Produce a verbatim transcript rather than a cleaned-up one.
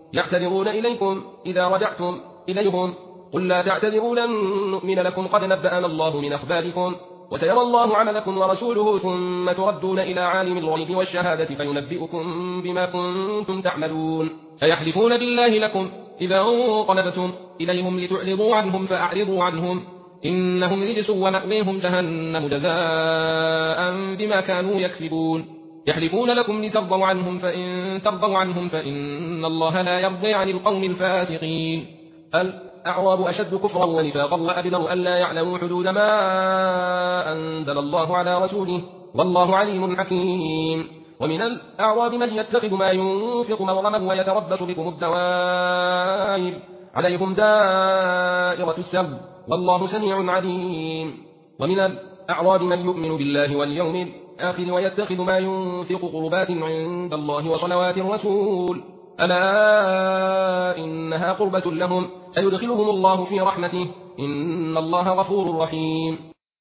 يعتذرون إليكم إذا رجعتم إليهم قل لا تعتذروا لن نؤمن لكم قد نبأنا الله من أخباركم وسيرى الله عملكم ورسوله ثم تردون إلى عالم الغيب والشهادة فينبئكم بما كنتم تعملون سيحلفون بالله لكم إذا انقلبتم إليهم لتعرضوا عنهم فأعرضوا عنهم إنهم رجس ومأويهم جهنم جزاء بما كانوا يكسبون يحلفون لكم لترضوا عنهم فإن ترضوا عنهم فإن الله لا يرضي عن القوم الفاسقين الأعراب أشد كفرا ونفاقا وأجدر ألا يعلموا حدود ما أنزل الله على رسوله والله عليم حكيم ومن الأعراب من يتخذ ما ينفق مغرما ويتربص بكم الدوائر عليهم دائرة السم والله سميع عليم ومن الأعراب من يؤمن بالله واليوم الآخر ويتخذ ما ينفق قربات عند الله وصلوات الرسول ألا إنها قربة لهم سيدخلهم الله في رحمته إن الله غفور رحيم